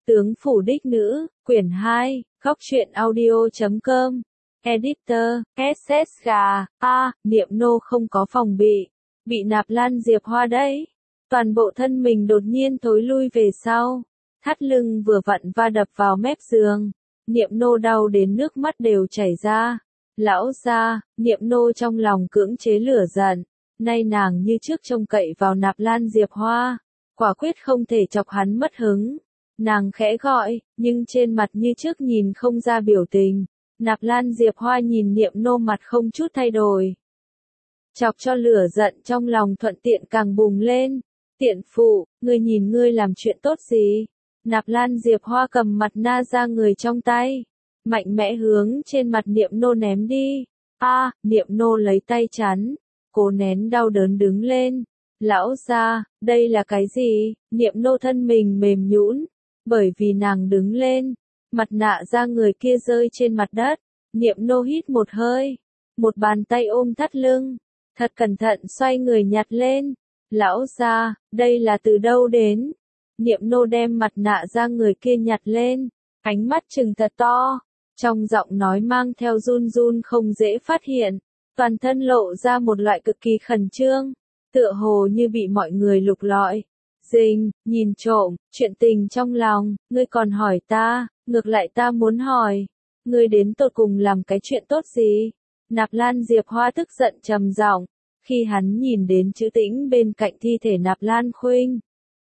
Tướng phủ đích nữ, quyển 2, góc truyện audio.com. Editor, SS gà, Niệm nô không có phòng bị Nạp Lan Diệp Hoa đấy. Toàn bộ thân mình đột nhiên thối lui về sau. Thắt lưng vừa vặn va đập vào mép giường. Niệm nô đau đến nước mắt đều chảy ra. Lão gia, Niệm nô trong lòng cưỡng chế lửa giận. Nay nàng như trước trông cậy vào Nạp Lan Diệp Hoa. Quả quyết không thể chọc hắn mất hứng. Nàng khẽ gọi, nhưng trên mặt như trước nhìn không ra biểu tình. Nạp Lan Diệp Hoa nhìn Niệm nô mặt không chút thay đổi. Chọc cho lửa giận trong lòng thuận tiện càng bùng lên. Tiện phụ, ngươi nhìn ngươi làm chuyện tốt gì? Nạp Lan Diệp Hoa cầm mặt na ra người trong tay. Mạnh mẽ hướng trên mặt Niệm nô ném đi. Niệm nô lấy tay chắn. Cố nén đau đớn đứng lên. Lão gia, đây là cái gì? Niệm nô thân mình mềm nhũn. Bởi vì nàng đứng lên, mặt nạ ra người kia rơi trên mặt đất, Niệm nô hít một hơi, một bàn tay ôm thắt lưng, thật cẩn thận xoay người nhặt lên. Lão gia, đây là từ đâu đến? Niệm nô đem mặt nạ ra người kia nhặt lên, ánh mắt trừng thật to, trong giọng nói mang theo run run không dễ phát hiện, toàn thân lộ ra một loại cực kỳ khẩn trương, tựa hồ như bị mọi người lục lọi. Dình, nhìn trộm, chuyện tình trong lòng, ngươi còn hỏi ta, ngược lại ta muốn hỏi, ngươi đến tột cùng làm cái chuyện tốt gì? Nạp Lan Diệp Hoa tức giận trầm giọng, khi hắn nhìn đến chữ Tĩnh bên cạnh thi thể Nạp Lan Khuynh.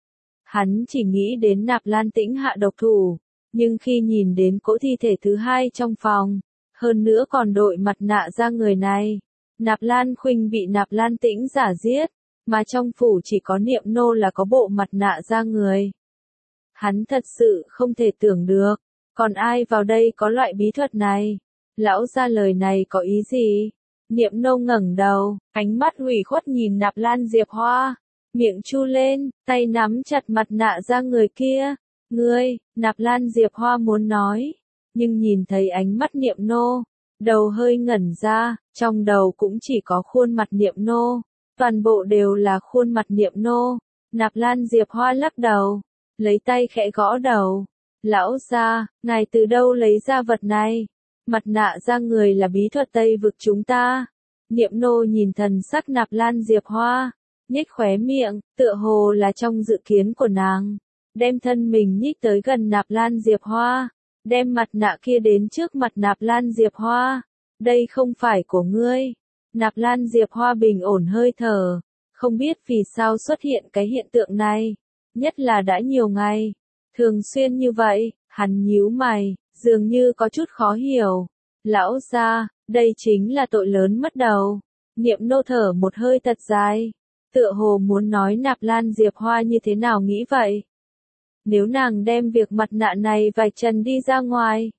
Hắn chỉ nghĩ đến Nạp Lan Tĩnh hạ độc thủ, nhưng khi nhìn đến cỗ thi thể thứ hai trong phòng, hơn nữa còn đội mặt nạ ra người này, Nạp Lan Khuynh bị Nạp Lan Tĩnh giả giết. Mà trong phủ chỉ có Niệm nô là có bộ mặt nạ ra người. Hắn thật sự không thể tưởng được, còn ai vào đây có loại bí thuật này? Lão gia lời này có ý gì? Niệm nô ngẩng đầu, ánh mắt ủy khuất nhìn Nạp Lan Diệp Hoa, miệng chu lên, tay nắm chặt mặt nạ ra người kia. Ngươi, Nạp Lan Diệp Hoa muốn nói, nhưng nhìn thấy ánh mắt Niệm nô, đầu hơi ngẩn ra, trong đầu cũng chỉ có khuôn mặt Niệm nô. Toàn bộ đều là khuôn mặt Niệm nô. Nạp Lan Diệp Hoa lắc đầu, lấy tay khẽ gõ đầu. Lão gia, ngài từ đâu lấy ra vật này? Mặt nạ ra người là bí thuật Tây vực chúng ta. Niệm nô nhìn thần sắc Nạp Lan Diệp Hoa, nhếch khóe miệng, tựa hồ là trong dự kiến của nàng. Đem thân mình nhích tới gần Nạp Lan Diệp Hoa, đem mặt nạ kia đến trước mặt Nạp Lan Diệp Hoa. Đây không phải của ngươi. Nạp Lan Diệp Hoa bình ổn hơi thở, không biết vì sao xuất hiện cái hiện tượng này, nhất là đã nhiều ngày, thường xuyên như vậy, hắn nhíu mày, dường như có chút khó hiểu. Lão gia, đây chính là tội lớn mất đầu. Niệm nô thở một hơi thật dài, tựa hồ muốn nói Nạp Lan Diệp Hoa như thế nào nghĩ vậy. Nếu nàng đem việc mặt nạ này vạch trần đi ra ngoài,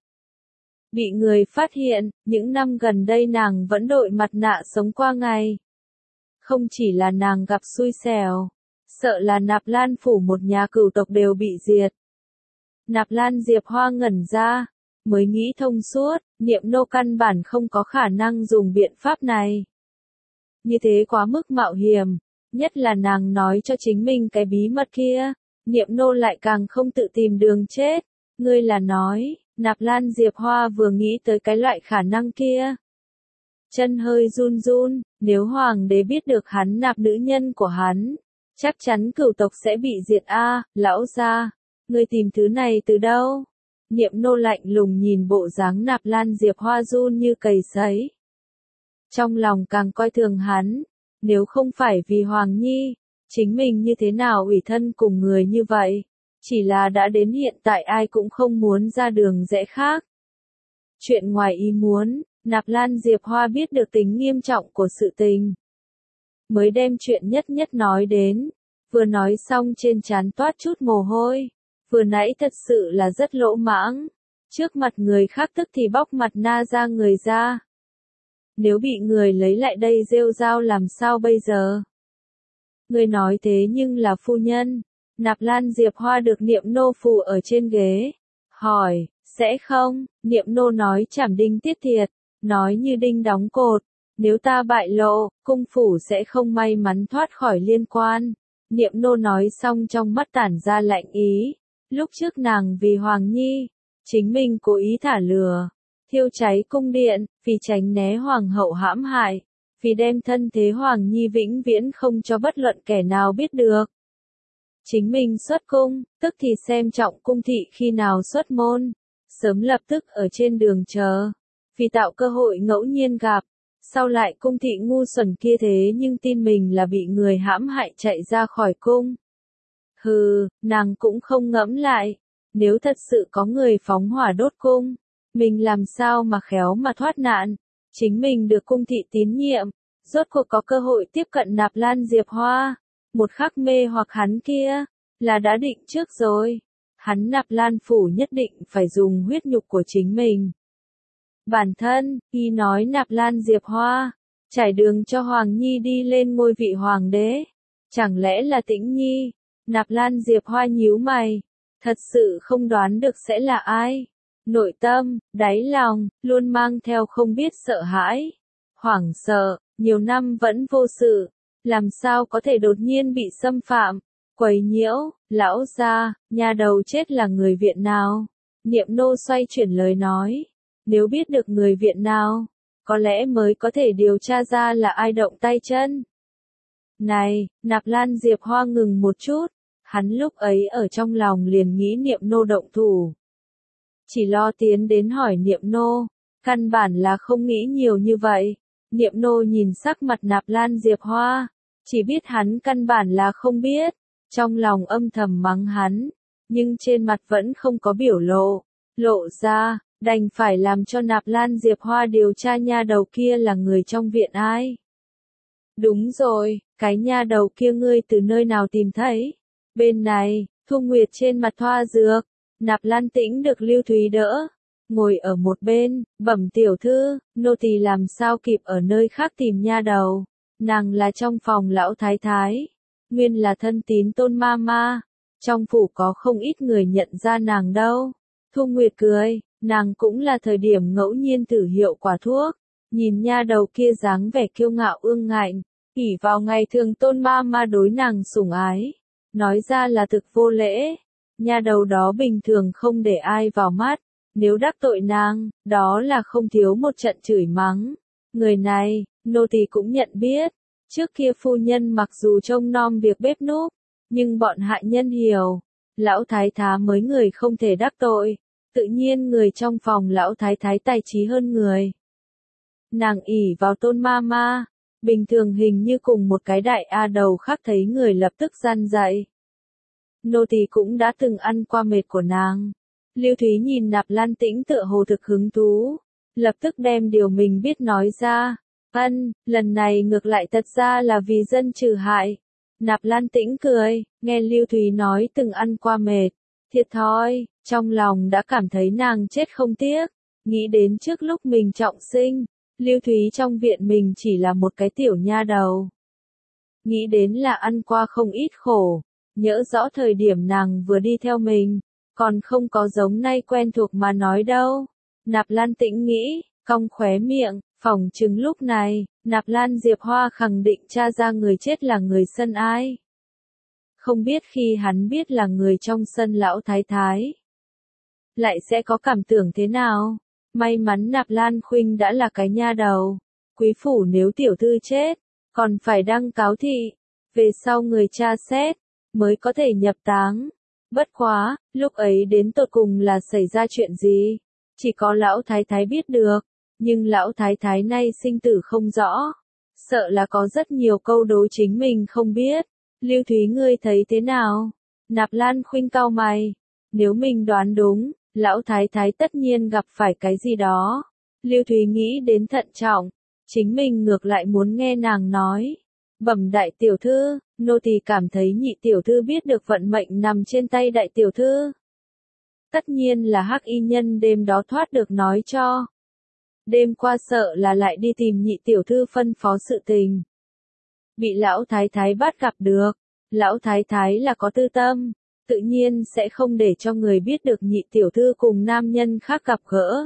bị người phát hiện, những năm gần đây nàng vẫn đội mặt nạ sống qua ngày. Không chỉ là nàng gặp xui xẻo, sợ là Nạp Lan phủ một nhà cửu tộc đều bị diệt. Nạp Lan Diệp Hoa ngẩn ra, mới nghĩ thông suốt, Niệm nô căn bản không có khả năng dùng biện pháp này. Như thế quá mức mạo hiểm, nhất là nàng nói cho chính mình cái bí mật kia, Niệm nô lại càng không tự tìm đường chết. Ngươi là nói, Nạp Lan Diệp Hoa vừa nghĩ tới cái loại khả năng kia. Chân hơi run run, nếu hoàng đế biết được hắn nạp nữ nhân của hắn, chắc chắn cửu tộc sẽ bị diệt lão gia, ngươi tìm thứ này từ đâu? Niệm nô lạnh lùng nhìn bộ dáng Nạp Lan Diệp Hoa run như cầy sấy. Trong lòng càng coi thường hắn, nếu không phải vì Hoàng Nhi, chính mình như thế nào ủy thân cùng người như vậy? Chỉ là đã đến hiện tại ai cũng không muốn ra đường rẽ khác. Chuyện ngoài ý muốn, Nạp Lan Diệp Hoa biết được tính nghiêm trọng của sự tình. Mới đem chuyện nhất nhất nói đến, vừa nói xong trên trán toát chút mồ hôi, vừa nãy thật sự là rất lỗ mãng. Trước mặt người khác tức thì bóc mặt na ra người ra. Nếu bị người lấy lại đây rêu rao làm sao bây giờ? Người nói thế nhưng là phu nhân. Nạp Lan Diệp Hoa được Niệm nô phụ ở trên ghế. Hỏi, sẽ không? Niệm nô nói chảm đinh tiết thiệt, nói như đinh đóng cột. Nếu ta bại lộ, cung phủ sẽ không may mắn thoát khỏi liên quan. Niệm nô nói xong trong mắt tản ra lạnh ý. Lúc trước nàng vì Hoàng Nhi, chính mình cố ý thả lửa, thiêu cháy cung điện, vì tránh né Hoàng hậu hãm hại, vì đem thân thế Hoàng Nhi vĩnh viễn không cho bất luận kẻ nào biết được. Chính mình xuất cung, tức thì xem trọng cung thị khi nào xuất môn, sớm lập tức ở trên đường chờ, vì tạo cơ hội ngẫu nhiên gặp. Sau lại cung thị ngu xuẩn kia thế nhưng tin mình là bị người hãm hại chạy ra khỏi cung. Hừ, nàng cũng không ngẫm lại, nếu thật sự có người phóng hỏa đốt cung, mình làm sao mà khéo mà thoát nạn, chính mình được cung thị tín nhiệm, rốt cuộc có cơ hội tiếp cận Nạp Lan Diệp Hoa, một khắc mê hoặc hắn kia, là đã định trước rồi, hắn Nạp Lan phủ nhất định phải dùng huyết nhục của chính mình. Bản thân, y nói Nạp Lan Diệp Hoa, trải đường cho Hoàng Nhi đi lên ngôi vị hoàng đế, chẳng lẽ là Tĩnh Nhi? Nạp Lan Diệp Hoa nhíu mày, thật sự không đoán được sẽ là ai. Nội tâm, đáy lòng, luôn mang theo không biết sợ hãi, hoảng sợ, nhiều năm vẫn vô sự, làm sao có thể đột nhiên bị xâm phạm, quấy nhiễu, lão gia, nhà đầu chết là người Viện nào? Niệm nô xoay chuyển lời nói, nếu biết được người Viện nào, có lẽ mới có thể điều tra ra là ai động tay chân. Này, Nạp Lan Diệp Hoa ngừng một chút. Hắn lúc ấy ở trong lòng liền nghĩ Niệm nô động thủ. Chỉ lo tiến đến hỏi Niệm nô, căn bản là không nghĩ nhiều như vậy. Niệm nô nhìn sắc mặt Nạp Lan Diệp Hoa, chỉ biết hắn căn bản là không biết, trong lòng âm thầm mắng hắn, nhưng trên mặt vẫn không có biểu lộ ra, đành phải làm cho Nạp Lan Diệp Hoa điều tra nha đầu kia là người trong viện ai. Đúng rồi, cái nha đầu kia ngươi từ nơi nào tìm thấy? Bên này, Thu Nguyệt trên mặt thoa dược, Nạp Lan Tĩnh được Lưu Thúy đỡ, ngồi ở một bên, bẩm tiểu thư, nô tỳ làm sao kịp ở nơi khác tìm nha đầu, nàng là trong phòng lão thái thái, nguyên là thân tín Tôn ma ma, trong phủ có không ít người nhận ra nàng đâu. Thu Nguyệt cười, nàng cũng là thời điểm ngẫu nhiên thử hiệu quả thuốc, nhìn nha đầu kia dáng vẻ kiêu ngạo ương ngạnh, ỷ vào ngày thường Tôn ma ma đối nàng sủng ái. Nói ra là thực vô lễ, nha đầu đó bình thường không để ai vào mắt, nếu đắc tội nàng, đó là không thiếu một trận chửi mắng. Người này, nô tỳ cũng nhận biết, trước kia phu nhân mặc dù trông nom việc bếp núc, nhưng bọn hại nhân hiểu, lão thái thái mới người không thể đắc tội, tự nhiên người trong phòng lão thái thái tài trí hơn người. Nàng ỷ vào Tôn ma ma, bình thường hình như cùng một cái đại A đầu khác thấy người lập tức gian dậy. Nô tỳ cũng đã từng ăn qua mệt của nàng. Lưu Thúy nhìn Nạp Lan Tĩnh tựa hồ thực hứng thú, lập tức đem điều mình biết nói ra. Lần này ngược lại thật ra là vì dân trừ hại. Nạp Lan Tĩnh cười, nghe Lưu Thúy nói từng ăn qua mệt, thiệt thòi, trong lòng đã cảm thấy nàng chết không tiếc, nghĩ đến trước lúc mình trọng sinh. Lưu Thúy trong viện mình chỉ là một cái tiểu nha đầu. Nghĩ đến là ăn qua không ít khổ, nhớ rõ thời điểm nàng vừa đi theo mình, còn không có giống nay quen thuộc mà nói đâu. Nạp Lan Tĩnh nghĩ, cong khóe miệng, phỏng chừng lúc này, Nạp Lan Diệp Hoa khẳng định tra ra người chết là người sân ai. Không biết khi hắn biết là người trong sân lão thái thái, lại sẽ có cảm tưởng thế nào? May mắn Nạp Lan Khuynh đã là cái nha đầu. Quý phủ nếu tiểu thư chết, còn phải đăng cáo thị, về sau người tra xét, mới có thể nhập táng. Bất quá, lúc ấy đến tột cùng là xảy ra chuyện gì? Chỉ có lão thái thái biết được, nhưng lão thái thái nay sinh tử không rõ. Sợ là có rất nhiều câu đố chính mình không biết. Lưu Thúy ngươi thấy thế nào? Nạp Lan Khuynh cau mày. Nếu mình đoán đúng, lão thái thái tất nhiên gặp phải cái gì đó. Lưu Thúy nghĩ đến thận trọng, chính mình ngược lại muốn nghe nàng nói. Bẩm đại tiểu thư, nô tỳ cảm thấy nhị tiểu thư biết được vận mệnh nằm trên tay đại tiểu thư. Tất nhiên là Hắc Y Nhân đêm đó thoát được nói cho. Đêm qua sợ là lại đi tìm nhị tiểu thư phân phó sự tình. Bị lão thái thái bắt gặp được, lão thái thái là có tư tâm, tự nhiên sẽ không để cho người biết được nhị tiểu thư cùng nam nhân khác gặp gỡ.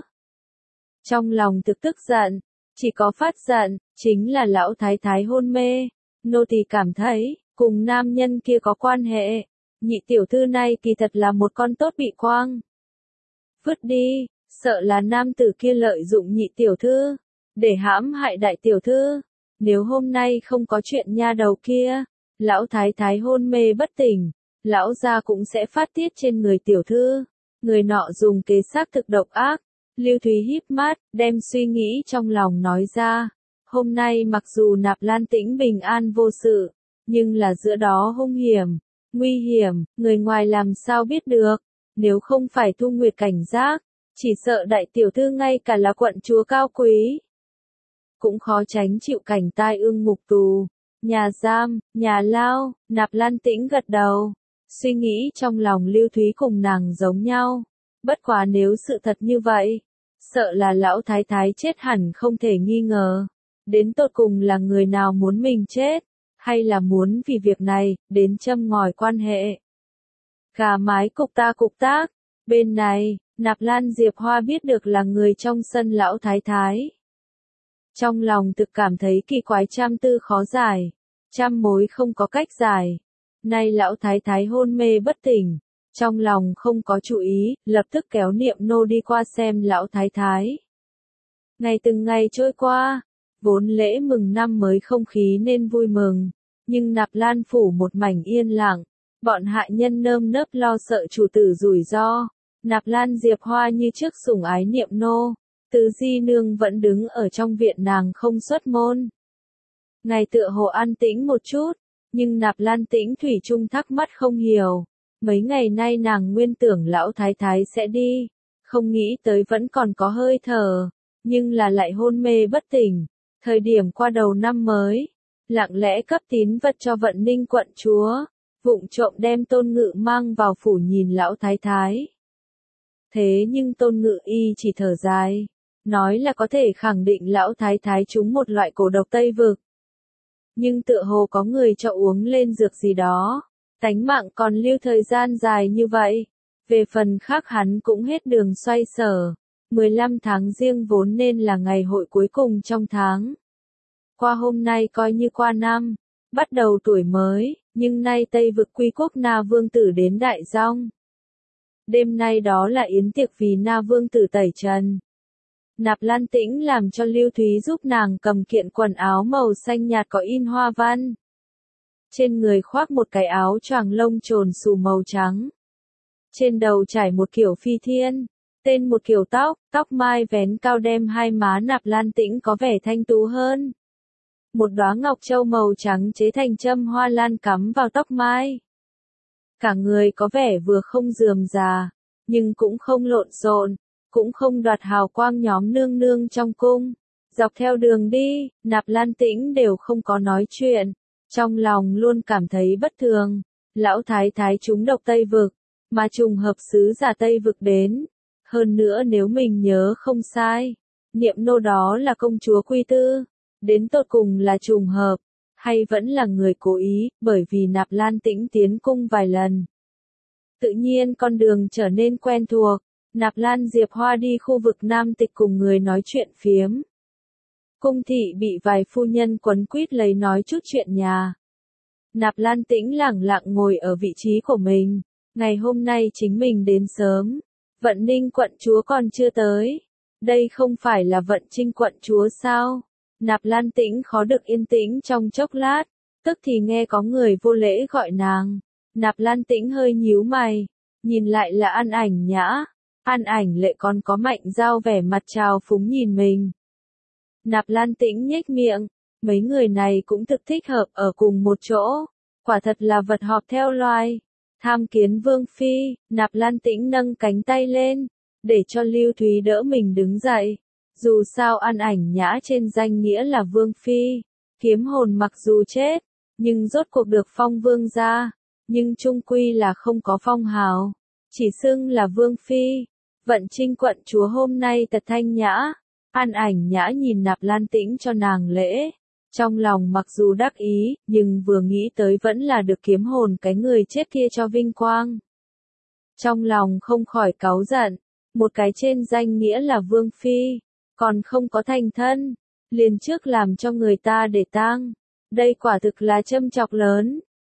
Trong lòng thực tức giận, chỉ có phát giận, chính là lão thái thái hôn mê. Nô tỳ cảm thấy, cùng nam nhân kia có quan hệ. nhị tiểu thư này kỳ thật là một con tốt bị quang. Vứt đi, sợ là nam tử kia lợi dụng nhị tiểu thư, để hãm hại đại tiểu thư. Nếu hôm nay không có chuyện nha đầu kia, lão thái thái hôn mê bất tỉnh, lão gia cũng sẽ phát tiết trên người tiểu thư. Người nọ dùng kế xác thực độc ác. Lưu Thúy híp mắt, đem suy nghĩ trong lòng nói ra. Hôm nay mặc dù Nạp Lan Tĩnh bình an vô sự, nhưng là giữa đó hung hiểm, nguy hiểm, người ngoài làm sao biết được. Nếu không phải Thu Nguyệt cảnh giác, chỉ sợ đại tiểu thư ngay cả là quận chúa cao quý cũng khó tránh chịu cảnh tai ương ngục tù, nhà giam, nhà lao. Nạp Lan Tĩnh gật đầu. Suy nghĩ trong lòng Lưu Thúy cùng nàng giống nhau. Bất quá nếu sự thật như vậy, sợ là lão thái thái chết hẳn không thể nghi ngờ. Đến tột cùng là người nào muốn mình chết, hay là muốn vì việc này, đến châm ngòi quan hệ. Gà mái cục ta cục tác. Bên này, Nạp Lan Diệp Hoa biết được là người trong sân lão thái thái. Trong lòng thực cảm thấy kỳ quái, trăm tư khó giải, trăm mối không có cách giải. Nay lão thái thái hôn mê bất tỉnh, trong lòng không có chú ý, lập tức kéo Niệm Nô đi qua xem lão thái thái. Ngày từng ngày trôi qua, vốn lễ mừng năm mới không khí nên vui mừng, nhưng Nạp Lan phủ một mảnh yên lặng, bọn hạ nhân nơm nớp lo sợ chủ tử rủi ro. Nạp Lan Diệp Hoa như trước sủng ái Niệm Nô, Từ Di nương vẫn đứng ở trong viện nàng không xuất môn. Ngày tựa hồ an tĩnh một chút, nhưng Nạp Lan Tĩnh thủy chung thắc mắc không hiểu. Mấy ngày nay nàng nguyên tưởng lão thái thái sẽ đi, không nghĩ tới vẫn còn có hơi thở, nhưng là lại hôn mê bất tỉnh. Thời điểm qua đầu năm mới, lặng lẽ cấp tín vật cho Vận Ninh quận chúa, vụng trộm đem Tôn Ngự mang vào phủ nhìn lão thái thái. Thế nhưng Tôn Ngự y chỉ thở dài, nói là có thể khẳng định lão thái thái trúng một loại cổ độc Tây Vực. Nhưng tựa hồ có người cho uống lên dược gì đó, tánh mạng còn lưu thời gian dài như vậy. Về phần khác hắn cũng hết đường xoay sở. 15 tháng Giêng vốn nên là ngày hội cuối cùng trong tháng. Qua hôm nay coi như qua năm, bắt đầu tuổi mới, nhưng nay Tây Vực quy quốc Na Vương Tử đến Đại Dong. Đêm nay đó là yến tiệc vì Na Vương Tử tẩy trần. Nạp Lan Tĩnh làm cho Lưu Thúy giúp nàng cầm kiện quần áo màu xanh nhạt có in hoa văn. Trên người khoác một cái áo choàng lông trồn xù màu trắng. Trên đầu trải một kiểu phi thiên, tên một kiểu tóc mai vén cao đem hai má Nạp Lan Tĩnh có vẻ thanh tú hơn. Một đóa ngọc châu màu trắng chế thành châm hoa lan cắm vào tóc mai. Cả người có vẻ vừa không rườm rà, nhưng cũng không lộn xộn, cũng không đoạt hào quang nhóm nương nương trong cung. Dọc theo đường đi, Nạp Lan Tĩnh đều không có nói chuyện, trong lòng luôn cảm thấy bất thường. Lão thái thái trúng độc Tây Vực, mà trùng hợp sứ giả Tây Vực đến. Hơn nữa nếu mình nhớ không sai, Niệm Nô đó là công chúa Quy Tư. Đến tột cùng là trùng hợp, hay vẫn là người cố ý, bởi vì Nạp Lan Tĩnh tiến cung vài lần. Tự nhiên con đường trở nên quen thuộc. Nạp Lan Diệp Hoa đi khu vực Nam Tịch cùng người nói chuyện phiếm. Cung thị bị vài phu nhân quấn quýt lấy nói chút chuyện nhà. Nạp Lan Tĩnh lẳng lặng ngồi ở vị trí của mình. Ngày hôm nay chính mình đến sớm. Vận Ninh quận chúa còn chưa tới. Đây không phải là Vận Trinh quận chúa sao? Nạp Lan Tĩnh khó được yên tĩnh trong chốc lát. Tức thì nghe có người vô lễ gọi nàng. Nạp Lan Tĩnh hơi nhíu mày. Nhìn lại là An Ảnh Nhã. An Ảnh Lệ còn có Mạnh Giao vẻ mặt trào phúng nhìn mình. Nạp Lan Tĩnh nhếch miệng, mấy người này cũng thực thích hợp ở cùng một chỗ, quả thật là vật họp theo loài. Tham kiến Vương Phi, Nạp Lan Tĩnh nâng cánh tay lên, để cho Lưu Thúy đỡ mình đứng dậy. Dù sao An Ảnh Nhã trên danh nghĩa là Vương Phi, kiếm hồn mặc dù chết, nhưng rốt cuộc được phong vương gia, nhưng chung quy là không có phong hào, chỉ xưng là Vương Phi. Vận Trinh quận chúa hôm nay thật thanh nhã. An Ảnh Nhã nhìn Nạp Lan Tĩnh cho nàng lễ. Trong lòng mặc dù đắc ý, nhưng vừa nghĩ tới vẫn là được kiếm hồn cái người chết kia cho vinh quang. Trong lòng không khỏi cáu giận. Một cái trên danh nghĩa là Vương Phi, còn không có thành thân, liền trước làm cho người ta để tang. Đây quả thực là châm chọc lớn.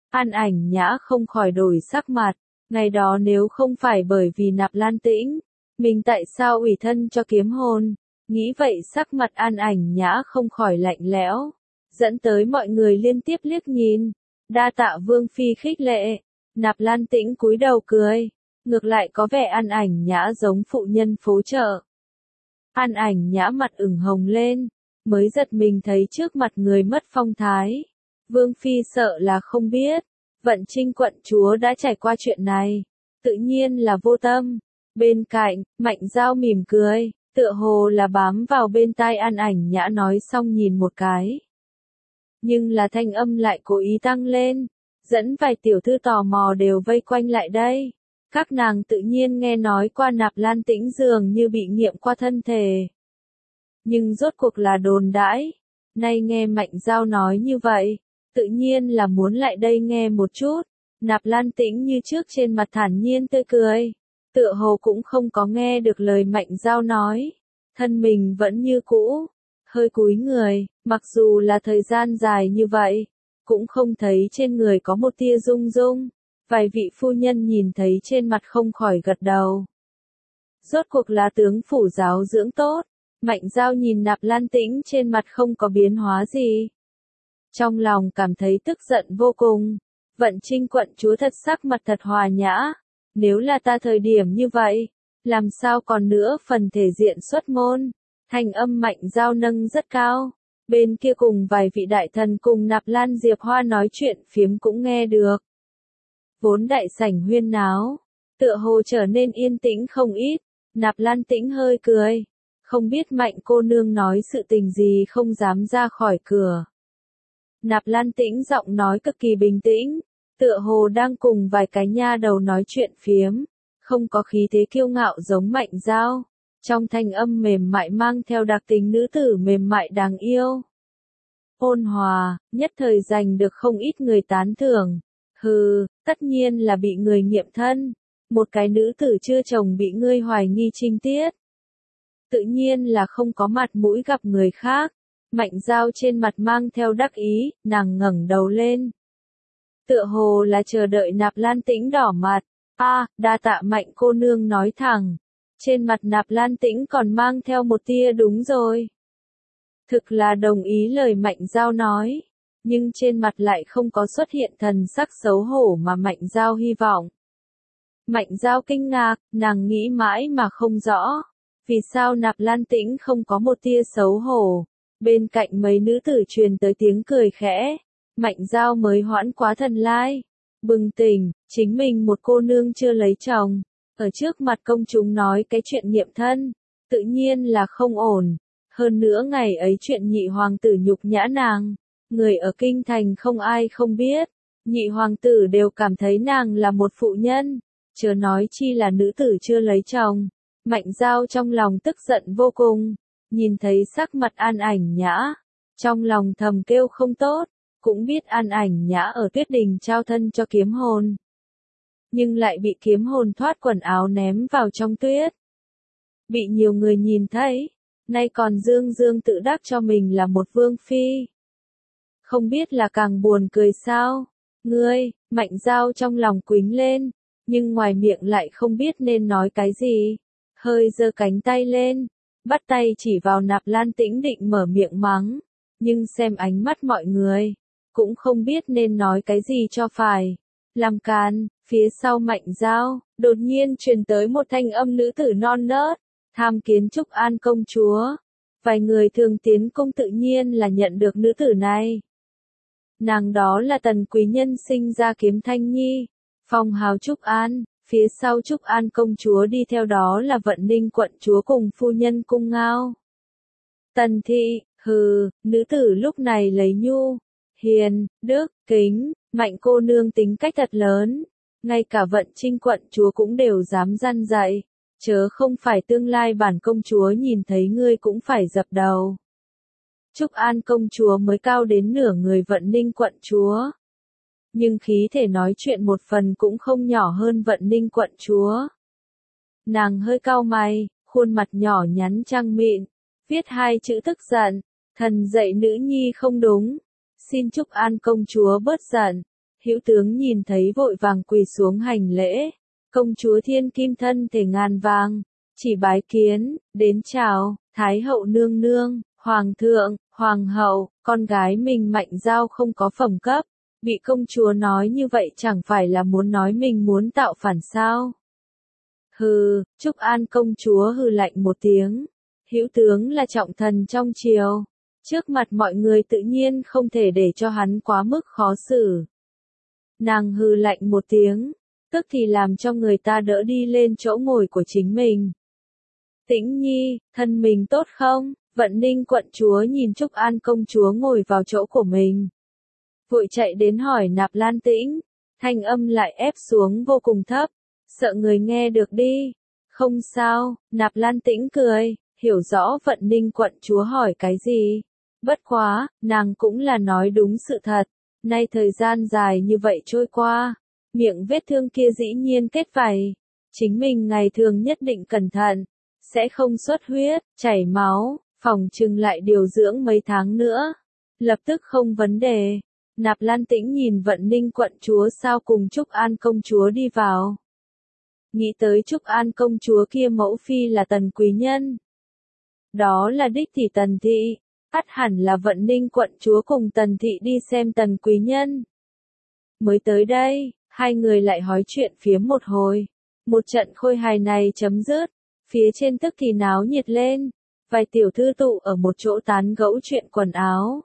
An Ảnh Nhã không khỏi đổi sắc mặt, ngày đó nếu không phải bởi vì Nạp Lan Tĩnh, mình tại sao ủy thân cho kiếm hồn, nghĩ vậy sắc mặt An Ảnh Nhã không khỏi lạnh lẽo, dẫn tới mọi người liên tiếp liếc nhìn, đa tạ Vương Phi khích lệ, Nạp Lan Tĩnh cúi đầu cười, ngược lại có vẻ An Ảnh Nhã giống phụ nhân phố chợ. An Ảnh Nhã mặt ửng hồng lên, mới giật mình thấy trước mặt người mất phong thái. Vương Phi sợ là không biết, Vận Trinh quận chúa đã trải qua chuyện này, tự nhiên là vô tâm. Bên cạnh, Mạnh Giao mỉm cười, tựa hồ là bám vào bên tai An Ảnh Nhã nói xong nhìn một cái. Nhưng là thanh âm lại cố ý tăng lên, dẫn vài tiểu thư tò mò đều vây quanh lại đây. Các nàng tự nhiên nghe nói qua Nạp Lan Tĩnh dường như bị nghiệm qua thân thể. Nhưng rốt cuộc là đồn đãi, nay nghe Mạnh Giao nói như vậy, tự nhiên là muốn lại đây nghe một chút. Nạp Lan Tĩnh như trước trên mặt thản nhiên tươi cười, tựa hồ cũng không có nghe được lời Mạnh Giao nói, thân mình vẫn như cũ, hơi cúi người, mặc dù là thời gian dài như vậy, cũng không thấy trên người có một tia rung rung. Vài vị phu nhân nhìn thấy trên mặt không khỏi gật đầu. Rốt cuộc là tướng phủ giáo dưỡng tốt, Mạnh Giao nhìn Nạp Lan Tĩnh trên mặt không có biến hóa gì. Trong lòng cảm thấy tức giận vô cùng, Vận Trinh quận chúa thật sắc mặt thật hòa nhã, nếu là ta thời điểm như vậy, làm sao còn nữa phần thể diện xuất môn, thanh âm Mạnh Giao nâng rất cao, bên kia cùng vài vị đại thần cùng Nạp Lan Diệp Hoa nói chuyện phiếm cũng nghe được. Vốn đại sảnh huyên náo, tựa hồ trở nên yên tĩnh không ít, Nạp Lan Tĩnh hơi cười, không biết Mạnh cô nương nói sự tình gì không dám ra khỏi cửa. Nạp Lan Tĩnh giọng nói cực kỳ bình tĩnh, tựa hồ đang cùng vài cái nha đầu nói chuyện phiếm, không có khí thế kiêu ngạo giống Mạnh Giao, trong thanh âm mềm mại mang theo đặc tính nữ tử mềm mại đáng yêu. Ôn hòa, nhất thời giành được không ít người tán thưởng. Hừ, tất nhiên là bị người nghiệm thân, một cái nữ tử chưa chồng bị ngươi hoài nghi trinh tiết. Tự nhiên là không có mặt mũi gặp người khác. Mạnh Giao trên mặt mang theo đắc ý, nàng ngẩng đầu lên. Tựa hồ là chờ đợi Nạp Lan Tĩnh đỏ mặt. Đa tạ Mạnh cô nương nói thẳng. Trên mặt Nạp Lan Tĩnh còn mang theo một tia đúng rồi. Thực là đồng ý lời Mạnh Giao nói. Nhưng trên mặt lại không có xuất hiện thần sắc xấu hổ mà Mạnh Giao hy vọng. Mạnh Giao kinh ngạc, nàng nghĩ mãi mà không rõ. Vì sao Nạp Lan Tĩnh không có một tia xấu hổ. Bên cạnh mấy nữ tử truyền tới tiếng cười khẽ. Mạnh Giao mới hoãn quá thần lai. Bừng tỉnh, chính mình một cô nương chưa lấy chồng. Ở trước mặt công chúng nói cái chuyện nghiệm thân. Tự nhiên là không ổn. Hơn nữa ngày ấy chuyện nhị hoàng tử nhục nhã nàng. Người ở kinh thành không ai không biết, nhị hoàng tử đều cảm thấy nàng là một phụ nhân, chớ nói chi là nữ tử chưa lấy chồng. Mạnh Giao trong lòng tức giận vô cùng, nhìn thấy sắc mặt An Ảnh Nhã, trong lòng thầm kêu không tốt, cũng biết An Ảnh Nhã ở Tuyết Đình trao thân cho kiếm hồn. Nhưng lại bị kiếm hồn thoát quần áo ném vào trong tuyết. Bị nhiều người nhìn thấy, nay còn dương dương tự đắc cho mình là một vương phi. Không biết là càng buồn cười sao? Ngươi, Mạnh Giao trong lòng quính lên, nhưng ngoài miệng lại không biết nên nói cái gì. Hơi giơ cánh tay lên, bắt tay chỉ vào Nạp Lan Tĩnh định mở miệng mắng, nhưng xem ánh mắt mọi người, cũng không biết nên nói cái gì cho phải. Làm càn, phía sau Mạnh Giao, đột nhiên truyền tới một thanh âm nữ tử non nớt, tham kiến Trúc An công chúa. Vài người thường tiến cung tự nhiên là nhận được nữ tử này. Nàng đó là Tần quý nhân sinh ra Kiếm Thanh Nhi, phong hào Trúc An, phía sau Trúc An công chúa đi theo đó là Vận Ninh quận chúa cùng phu nhân Cung Ngao. Tần thị, nữ tử lúc này lấy nhu, hiền, đức, kính, Mạnh cô nương tính cách thật lớn, ngay cả Vận Trinh quận chúa cũng đều dám răn dạy, chớ không phải tương lai bản công chúa nhìn thấy ngươi cũng phải dập đầu. Trúc An công chúa mới cao đến nửa người Vận Ninh quận chúa. Nhưng khí thể nói chuyện một phần cũng không nhỏ hơn Vận Ninh quận chúa. Nàng hơi cau mày, khuôn mặt nhỏ nhắn trăng mịn, viết hai chữ tức giận, thần dạy nữ nhi không đúng. Xin Trúc An công chúa bớt giận, Hữu tướng nhìn thấy vội vàng quỳ xuống hành lễ. Công chúa thiên kim thân thể ngàn vàng, chỉ bái kiến, đến chào, Thái hậu nương nương, Hoàng thượng, Hoàng hậu, con gái mình Mạnh Giao không có phẩm cấp. Bị công chúa nói như vậy chẳng phải là muốn nói mình muốn tạo phản sao? Hừ, Trúc An công chúa hừ lạnh một tiếng. Hữu tướng là trọng thần trong triều. Trước mặt mọi người tự nhiên không thể để cho hắn quá mức khó xử. Nàng hừ lạnh một tiếng, tức thì làm cho người ta đỡ đi lên chỗ ngồi của chính mình. Tĩnh Nhi, thân mình tốt không? Vận Ninh quận chúa nhìn Trúc An công chúa ngồi vào chỗ của mình. Vội chạy đến hỏi Nạp Lan Tĩnh, thanh âm lại ép xuống vô cùng thấp, sợ người nghe được đi. Không sao, Nạp Lan Tĩnh cười, hiểu rõ Vận Ninh quận chúa hỏi cái gì. Bất quá, nàng cũng là nói đúng sự thật. Nay thời gian dài như vậy trôi qua, miệng vết thương kia dĩ nhiên kết vảy. Chính mình ngày thường nhất định cẩn thận, sẽ không xuất huyết, chảy máu, phòng trừng lại điều dưỡng mấy tháng nữa. Lập tức không vấn đề. Nạp Lan Tĩnh nhìn Vận Ninh quận chúa sao cùng Trúc An công chúa đi vào. Nghĩ tới Trúc An công chúa kia mẫu phi là Tần quý nhân. Đó là đích thị Tần thị. Ắt hẳn là Vận Ninh quận chúa cùng Tần thị đi xem Tần quý nhân. Mới tới đây, hai người lại nói chuyện phiếm một hồi. Một trận khôi hài này chấm dứt, phía trên tức thì náo nhiệt lên. Vài tiểu thư tụ ở một chỗ tán gẫu chuyện quần áo.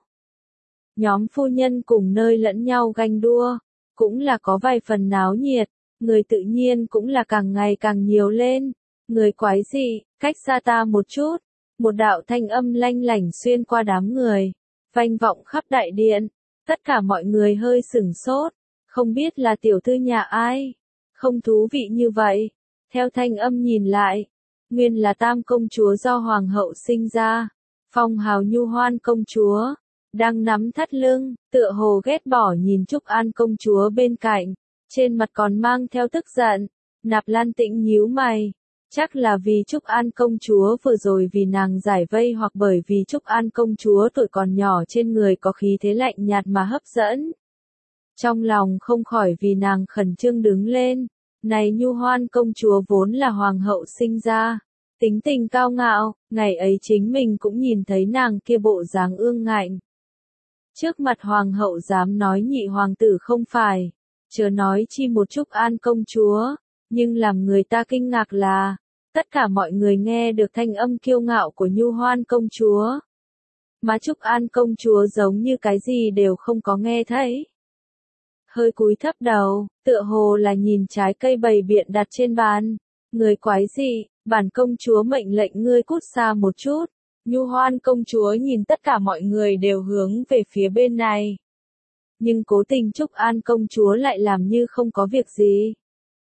Nhóm phu nhân cùng nơi lẫn nhau ganh đua, cũng là có vài phần náo nhiệt, người tự nhiên cũng là càng ngày càng nhiều lên. Người quái dị, cách xa ta một chút. Một đạo thanh âm lanh lảnh xuyên qua đám người, vang vọng khắp đại điện. Tất cả mọi người hơi sửng sốt, không biết là tiểu thư nhà ai. Không thú vị như vậy. Theo thanh âm nhìn lại, nguyên là Tam công chúa do hoàng hậu sinh ra, phong hào nhu hoan công chúa, đang nắm thắt lưng, tựa hồ ghét bỏ nhìn Trúc An công chúa bên cạnh, trên mặt còn mang theo tức giận. Nạp Lan Tĩnh nhíu mày. Chắc là vì Trúc An công chúa vừa rồi vì nàng giải vây hoặc bởi vì Trúc An công chúa tuổi còn nhỏ trên người có khí thế lạnh nhạt mà hấp dẫn. Trong lòng không khỏi vì nàng khẩn trương đứng lên. Này nhu hoan công chúa vốn là hoàng hậu sinh ra, tính tình cao ngạo, ngày ấy chính mình cũng nhìn thấy nàng kia bộ dáng ương ngạnh. Trước mặt hoàng hậu dám nói nhị hoàng tử không phải, chớ nói chi một Trúc An công chúa, nhưng làm người ta kinh ngạc là, tất cả mọi người nghe được thanh âm kiêu ngạo của nhu hoan công chúa. Mà Trúc An công chúa giống như cái gì đều không có nghe thấy. Hơi cúi thấp đầu, tựa hồ là nhìn trái cây bày biện đặt trên bàn. Người quái dị, bản công chúa mệnh lệnh ngươi cút xa một chút. Nhu hoan công chúa nhìn tất cả mọi người đều hướng về phía bên này. Nhưng cố tình Trúc An công chúa lại làm như không có việc gì.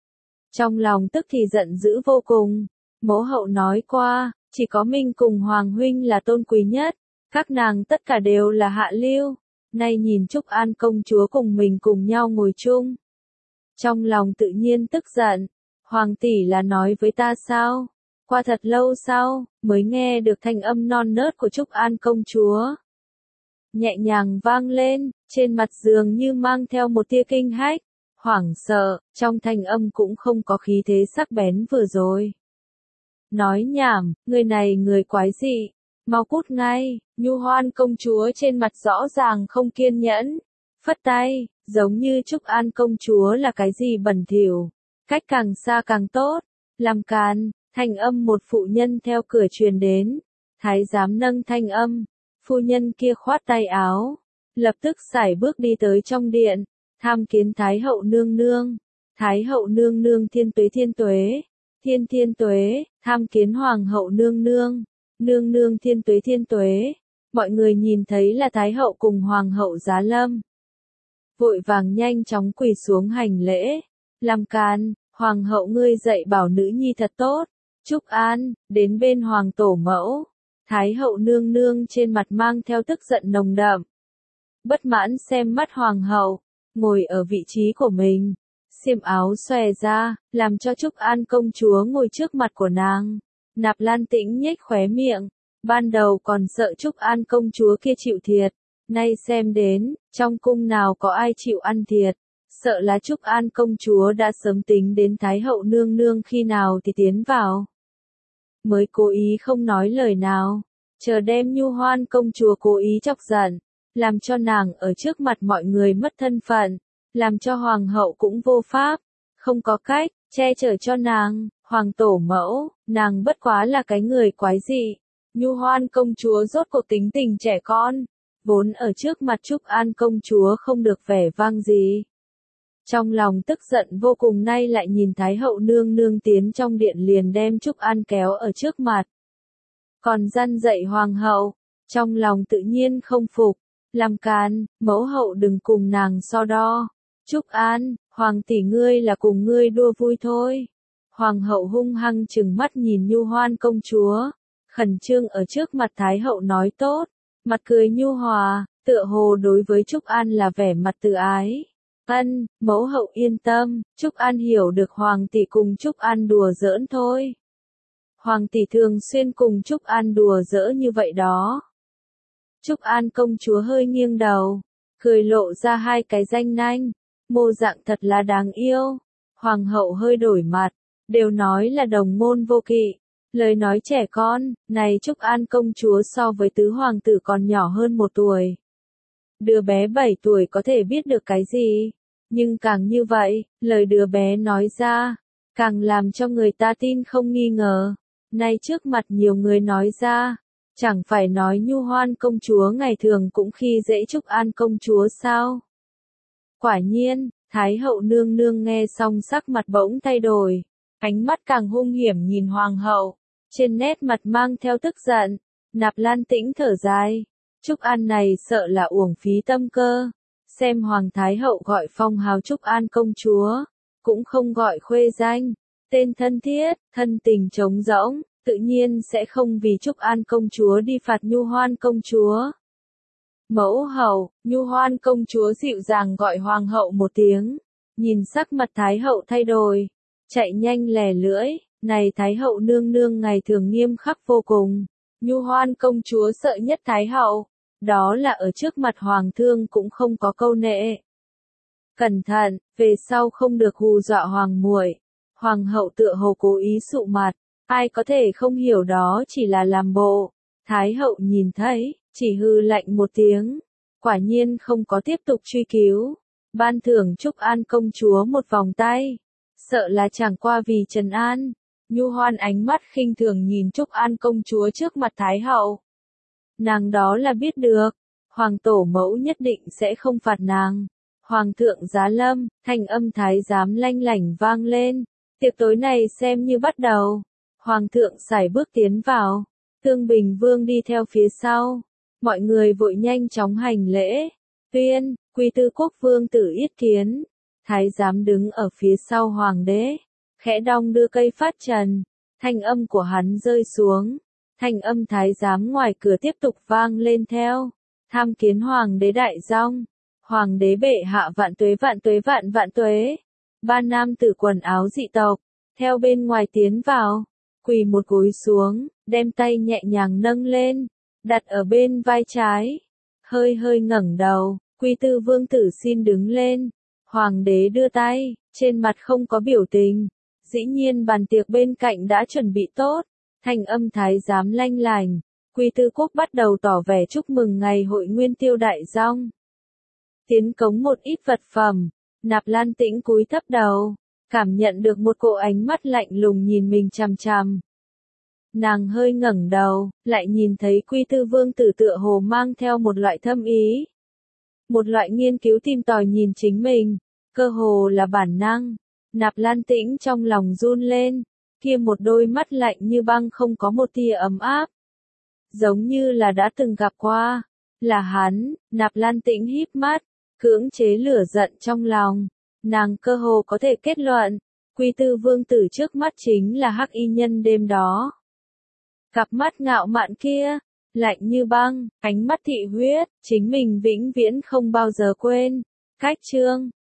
Trong lòng tức thì giận dữ vô cùng. Mẫu hậu nói qua, chỉ có mình cùng Hoàng huynh là tôn quý nhất. Các nàng tất cả đều là hạ lưu. Nay nhìn Trúc An công chúa cùng mình cùng nhau ngồi chung. Trong lòng tự nhiên tức giận. Hoàng tỷ là nói với ta sao? Qua thật lâu sau, mới nghe được thanh âm non nớt của Trúc An công chúa. Nhẹ nhàng vang lên, trên mặt dường như mang theo một tia kinh hách, hoảng sợ, trong thanh âm cũng không có khí thế sắc bén vừa rồi. Nói nhảm, người này người quái dị, mau cút ngay. Nhu hoan công chúa trên mặt rõ ràng không kiên nhẫn, phất tay, giống như Trúc An công chúa là cái gì bẩn thỉu, cách càng xa càng tốt. Làm càn, thanh âm một phụ nhân theo cửa truyền đến. Thái giám nâng thanh âm, phu nhân kia khoát tay áo, lập tức sải bước đi tới trong điện, tham kiến Thái hậu nương nương. Thái hậu nương nương thiên tuế thiên tuế, thiên thiên tuế, tham kiến Hoàng hậu nương nương, nương nương thiên tuế thiên tuế. Mọi người nhìn thấy là Thái hậu cùng Hoàng hậu giá lâm. Vội vàng nhanh chóng quỳ xuống hành lễ. Làm càn, Hoàng hậu ngươi dạy bảo nữ nhi thật tốt. Trúc An, đến bên Hoàng tổ mẫu. Thái hậu nương nương trên mặt mang theo tức giận nồng đậm. Bất mãn xem mắt Hoàng hậu, ngồi ở vị trí của mình. Xiêm áo xòe ra, làm cho Trúc An công chúa ngồi trước mặt của nàng. Nạp Lan Tĩnh nhếch khóe miệng. Ban đầu còn sợ Trúc An công chúa kia chịu thiệt. Nay xem đến, trong cung nào có ai chịu ăn thiệt. sợ là Trúc An công chúa đã sớm tính đến Thái hậu nương nương khi nào thì tiến vào. Mới cố ý không nói lời nào, chờ đem Nhu Hoan công chúa cố ý chọc giận, làm cho nàng ở trước mặt mọi người mất thân phận, làm cho hoàng hậu cũng vô pháp, không có cách, che chở cho nàng, hoàng tổ mẫu, nàng bất quá là cái người quái dị. Nhu Hoan công chúa rốt cuộc tính tình trẻ con, vốn ở trước mặt Trúc An công chúa không được vẻ vang gì. Trong lòng tức giận vô cùng, nay lại nhìn Thái hậu nương nương tiến trong điện liền đem Trúc An kéo ở trước mặt. Còn răn dạy hoàng hậu, trong lòng tự nhiên không phục, làm càn, mẫu hậu đừng cùng nàng so đo. Trúc An, hoàng tỷ ngươi là cùng ngươi đua vui thôi. Hoàng hậu hung hăng trừng mắt nhìn Nhu Hoan công chúa, khẩn trương ở trước mặt Thái hậu nói tốt, mặt cười nhu hòa, tựa hồ đối với Trúc An là vẻ mặt từ ái. Ân, mẫu hậu yên tâm, Trúc An hiểu được hoàng tỷ cùng Trúc An đùa giỡn thôi. Hoàng tỷ thường xuyên cùng Trúc An đùa giỡn như vậy đó. Trúc An công chúa hơi nghiêng đầu, cười lộ ra hai cái răng nanh, mô dạng thật là đáng yêu. Hoàng hậu hơi đổi mặt, đều nói là đồng môn vô kỵ, lời nói trẻ con, này Trúc An công chúa so với tứ hoàng tử còn nhỏ hơn 1 tuổi. Đứa bé 7 tuổi có thể biết được cái gì, nhưng càng như vậy, lời đứa bé nói ra, càng làm cho người ta tin không nghi ngờ. Nay trước mặt nhiều người nói ra, chẳng phải nói Nhu Hoan công chúa ngày thường cũng khi dễ Trúc An công chúa sao? Quả nhiên, Thái hậu nương nương nghe xong sắc mặt bỗng thay đổi, ánh mắt càng hung hiểm nhìn hoàng hậu, trên nét mặt mang theo tức giận. Nạp Lan Tĩnh thở dài, Trúc An này sợ là uổng phí tâm cơ, xem hoàng thái hậu gọi phong hào Trúc An công chúa, cũng không gọi khuê danh, tên thân thiết, thân tình trống rỗng, tự nhiên sẽ không vì Trúc An công chúa đi phạt Nhu Hoan công chúa. Mẫu hậu, Nhu Hoan công chúa dịu dàng gọi hoàng hậu một tiếng, nhìn sắc mặt thái hậu thay đổi, chạy nhanh lè lưỡi, này thái hậu nương nương ngày thường nghiêm khắc vô cùng, Nhu Hoan công chúa sợ nhất thái hậu, đó là ở trước mặt hoàng thương cũng không có câu nệ. Cẩn thận, về sau không được hù dọa hoàng muội. Hoàng hậu tựa hồ cố ý sụ mặt, ai có thể không hiểu đó chỉ là làm bộ. Thái hậu nhìn thấy, chỉ hừ lạnh một tiếng, quả nhiên không có tiếp tục truy cứu. Ban thưởng Trúc An công chúa một vòng tay, sợ là chẳng qua vì trấn an. Nhu Hoan ánh mắt khinh thường nhìn Trúc An công chúa trước mặt Thái hậu. Nàng đó là biết được, hoàng tổ mẫu nhất định sẽ không phạt nàng. Hoàng thượng giá lâm, thanh âm thái giám lanh lảnh vang lên, tiệc tối này xem như bắt đầu. Hoàng thượng sải bước tiến vào, Tương Bình Vương đi theo phía sau, mọi người vội nhanh chóng hành lễ. Tuyên, Quy Tư Quốc Vương tử yết kiến. Thái giám đứng ở phía sau hoàng đế, khẽ đong đưa cây phát trần, thanh âm của hắn rơi xuống, thanh âm thái giám ngoài cửa tiếp tục vang lên theo. Tham kiến hoàng đế đại dong. Hoàng đế bệ hạ vạn tuế vạn tuế vạn vạn tuế. Ba nam tử quần áo dị tộc, theo bên ngoài tiến vào, quỳ một gối xuống, đem tay nhẹ nhàng nâng lên, đặt ở bên vai trái. Hơi hơi ngẩng đầu, Quy Tư Vương tử xin đứng lên. Hoàng đế đưa tay, trên mặt không có biểu tình. Dĩ nhiên bàn tiệc bên cạnh đã chuẩn bị tốt, thanh âm thái giám lanh lành. Quy Tư Quốc bắt đầu tỏ vẻ chúc mừng ngày hội Nguyên Tiêu đại dong. Tiến cống một ít vật phẩm, Nạp Lan Tĩnh cúi thấp đầu, cảm nhận được một cỗ ánh mắt lạnh lùng nhìn mình chằm chằm. Nàng hơi ngẩng đầu, lại nhìn thấy Quy Tư Vương tử tựa hồ mang theo một loại thâm ý. Một loại nghiên cứu tìm tòi nhìn chính mình, cơ hồ là bản năng. Nạp Lan Tĩnh trong lòng run lên, kia một đôi mắt lạnh như băng không có một tia ấm áp. Giống như là đã từng gặp qua, là hắn. Nạp Lan Tĩnh híp mắt, cưỡng chế lửa giận trong lòng, nàng cơ hồ có thể kết luận, Quy Tư Vương tử trước mắt chính là Hắc Y Nhân đêm đó. Cặp mắt ngạo mạn kia, lạnh như băng, ánh mắt thị huyết, chính mình vĩnh viễn không bao giờ quên. Cách chương